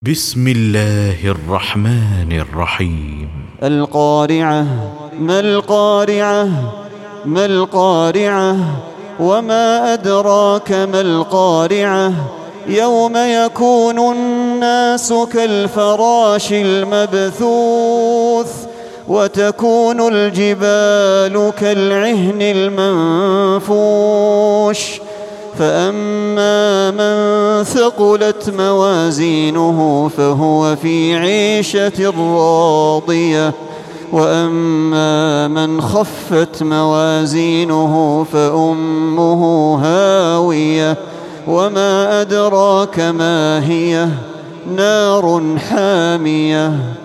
بسم الله الرحمن الرحيم. القارعة. ما القارعة؟ ما القارعة؟ وما أدراك ما القارعة؟ يوم يكون الناس كالفراش المبثوث وتكون الجبال كالعهن المنفوش فأما من ثقلت موازينه فهو في عيشة راضية وأما من خفت موازينه فأمه هاوية وما أدراك ما هي نار حامية.